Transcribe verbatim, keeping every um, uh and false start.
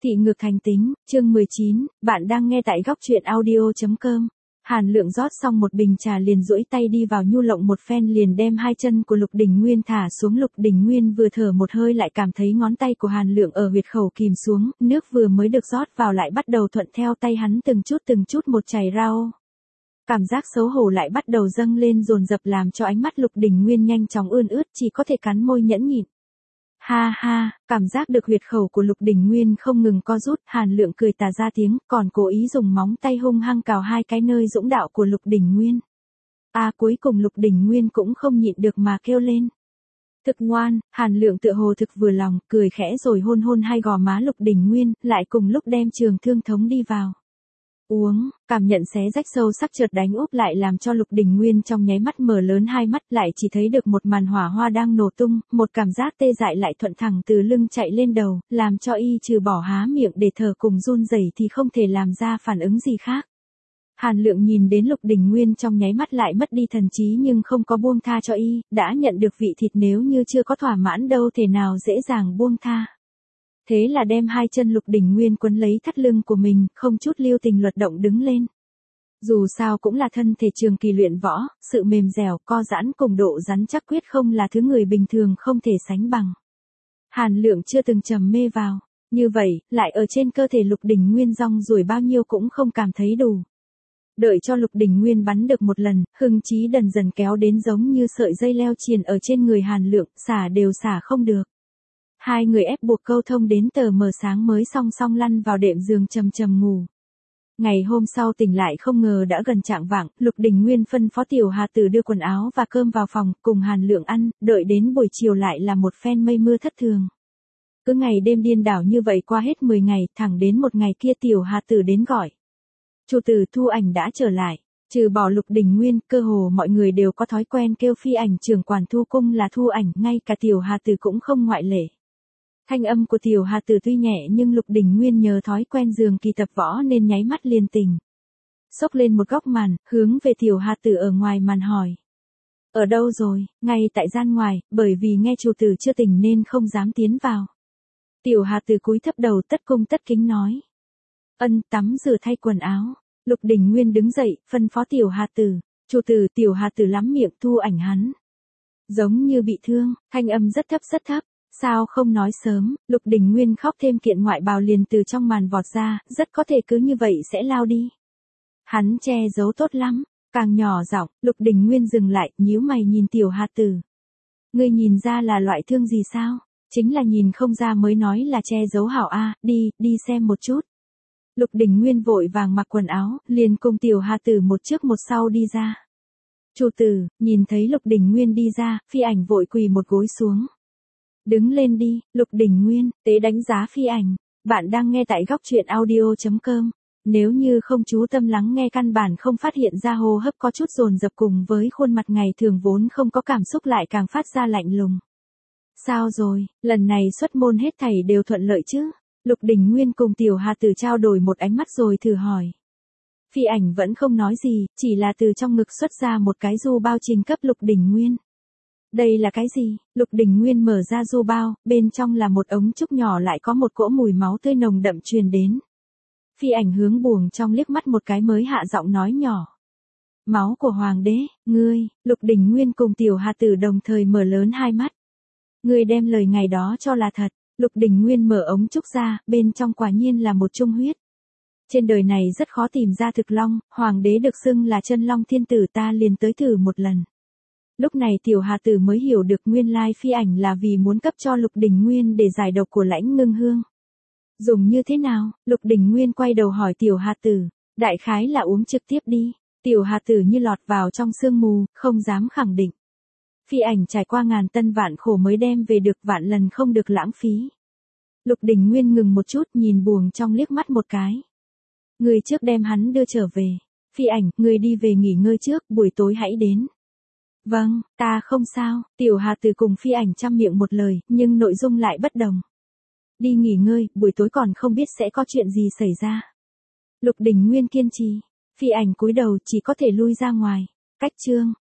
Thị ngược thành tính, chương mười chín, bạn đang nghe tại góc truyện audio.com. Hàn Lượng rót xong một bình trà liền duỗi tay đi vào nhu lộng một phen liền đem hai chân của Lục Đình Nguyên thả xuống. Lục Đình Nguyên vừa thở một hơi lại cảm thấy ngón tay của Hàn Lượng ở huyệt khẩu kìm xuống, nước vừa mới được rót vào lại bắt đầu thuận theo tay hắn từng chút từng chút một chảy ra ô. Cảm giác xấu hổ lại bắt đầu dâng lên dồn dập làm cho ánh mắt Lục Đình Nguyên nhanh chóng ươn ướt, chỉ có thể cắn môi nhẫn nhịn. Ha ha, cảm giác được huyệt khẩu của Lục Đình Nguyên không ngừng co rút, Hàn Lượng cười tà ra tiếng, còn cố ý dùng móng tay hung hăng cào hai cái nơi dũng đạo của Lục Đình Nguyên. À cuối cùng Lục Đình Nguyên cũng không nhịn được mà kêu lên. Thực ngoan, Hàn Lượng tựa hồ thực vừa lòng, cười khẽ rồi hôn hôn hai gò má Lục Đình Nguyên, lại cùng lúc đem trường thương thống đi vào. Uống, cảm nhận xé rách sâu sắc chợt đánh úp lại làm cho Lục Đình Nguyên trong nháy mắt mở lớn hai mắt, lại chỉ thấy được một màn hỏa hoa đang nổ tung, một cảm giác tê dại lại thuận thẳng từ lưng chạy lên đầu, làm cho y trừ bỏ há miệng để thở cùng run rẩy thì không thể làm ra phản ứng gì khác. Hàn Lượng nhìn đến Lục Đình Nguyên trong nháy mắt lại mất đi thần trí nhưng không có buông tha cho y, đã nhận được vị thịt nếu như chưa có thỏa mãn đâu thể nào dễ dàng buông tha. Thế là đem hai chân Lục Đình Nguyên quấn lấy thắt lưng của mình, không chút lưu tình luật động đứng lên. Dù sao cũng là thân thể trường kỳ luyện võ, sự mềm dẻo, co giãn cùng độ rắn chắc quyết không là thứ người bình thường không thể sánh bằng. Hàn Lượng chưa từng trầm mê vào, như vậy, lại ở trên cơ thể Lục Đình Nguyên rong ruổi bao nhiêu cũng không cảm thấy đủ. Đợi cho Lục Đình Nguyên bắn được một lần, hưng chí dần dần kéo đến giống như sợi dây leo triền ở trên người Hàn Lượng, xả đều xả không được. Hai người ép buộc câu thông đến tờ mờ sáng mới song song lăn vào đệm giường trầm trầm ngủ. Ngày hôm sau tỉnh lại không ngờ đã gần chạng vạng, Lục Đình Nguyên phân phó Tiểu Hà Tử đưa quần áo và cơm vào phòng, cùng Hàn Lượng ăn, đợi đến buổi chiều lại là một phen mây mưa thất thường. Cứ ngày đêm điên đảo như vậy qua hết mười ngày, thẳng đến một ngày kia Tiểu Hà Tử đến gọi. Chủ tử Thu Ảnh đã trở lại, trừ bỏ Lục Đình Nguyên, cơ hồ mọi người đều có thói quen kêu phi ảnh trưởng quản Thu Cung là Thu Ảnh, ngay cả Tiểu Hà Tử cũng không ngoại lệ. Thanh âm của Tiểu Hà Tử tuy nhẹ nhưng Lục Đình Nguyên nhờ thói quen giường kỳ tập võ nên nháy mắt liền tỉnh. Xốc lên một góc màn, hướng về Tiểu Hà Tử ở ngoài màn hỏi. Ở đâu rồi, ngay tại gian ngoài, bởi vì nghe chủ tử chưa tỉnh nên không dám tiến vào. Tiểu Hà Tử cúi thấp đầu tất cung tất kính nói. Ân tắm rửa thay quần áo. Lục Đình Nguyên đứng dậy, phân phó Tiểu Hà Tử. Chủ tử Tiểu Hà Tử lắm miệng Thu Ảnh hắn. Giống như bị thương, thanh âm rất thấp rất thấp. Sao không nói sớm, Lục Đình Nguyên khóc thêm kiện ngoại bào liền từ trong màn vọt ra, rất có thể cứ như vậy sẽ lao đi. Hắn che giấu tốt lắm, càng nhỏ giọng, Lục Đình Nguyên dừng lại, nhíu mày nhìn Tiểu Hà Tử. Ngươi nhìn ra là loại thương gì sao? Chính là nhìn không ra mới nói là che giấu hảo a, đi, đi xem một chút. Lục Đình Nguyên vội vàng mặc quần áo, liền cùng Tiểu Hà Tử một trước một sau đi ra. Chủ tử, nhìn thấy Lục Đình Nguyên đi ra, phi ảnh vội quỳ một gối xuống. Đứng lên đi, Lục Đình Nguyên, tế đánh giá phi ảnh. Bạn đang nghe tại góc truyện audio.com. Nếu như không chú tâm lắng nghe căn bản không phát hiện ra hô hấp có chút dồn dập cùng với khuôn mặt ngày thường vốn không có cảm xúc lại càng phát ra lạnh lùng. Sao rồi, lần này xuất môn hết thảy đều thuận lợi chứ? Lục Đình Nguyên cùng Tiểu Hà Tử trao đổi một ánh mắt rồi thử hỏi. Phi ảnh vẫn không nói gì, chỉ là từ trong ngực xuất ra một cái du bao trình cấp Lục Đình Nguyên. Đây là cái gì? Lục Đình Nguyên mở ra du bao, bên trong là một ống trúc nhỏ lại có một cỗ mùi máu tươi nồng đậm truyền đến. Phi ảnh hướng buồng trong liếc mắt một cái mới hạ giọng nói nhỏ. Máu của Hoàng đế, ngươi, Lục Đình Nguyên cùng Tiểu Hà Tử đồng thời mở lớn hai mắt. Ngươi đem lời ngày đó cho là thật, Lục Đình Nguyên mở ống trúc ra, bên trong quả nhiên là một chung huyết. Trên đời này rất khó tìm ra thực long, Hoàng đế được xưng là chân long thiên tử ta liền tới thử một lần. Lúc này Tiểu Hà Tử mới hiểu được nguyên lai phi ảnh là vì muốn cấp cho Lục Đình Nguyên để giải độc của Lãnh Ngưng Hương. Dùng như thế nào? Lục Đình Nguyên quay đầu hỏi Tiểu Hà Tử, đại khái là uống trực tiếp đi. Tiểu Hà Tử như lọt vào trong sương mù, không dám khẳng định. Phi ảnh trải qua ngàn tân vạn khổ mới đem về được vạn lần không được lãng phí. Lục Đình Nguyên ngừng một chút nhìn buồng trong liếc mắt một cái. Người trước đem hắn đưa trở về. Phi ảnh, người đi về nghỉ ngơi trước, buổi tối hãy đến. Vâng, ta không sao, Tiểu Hà Tử cùng phi ảnh chăm miệng một lời, nhưng nội dung lại bất đồng. Đi nghỉ ngơi, buổi tối còn không biết sẽ có chuyện gì xảy ra. Lục Đình Nguyên kiên trì, phi ảnh cúi đầu chỉ có thể lui ra ngoài. Cách chương.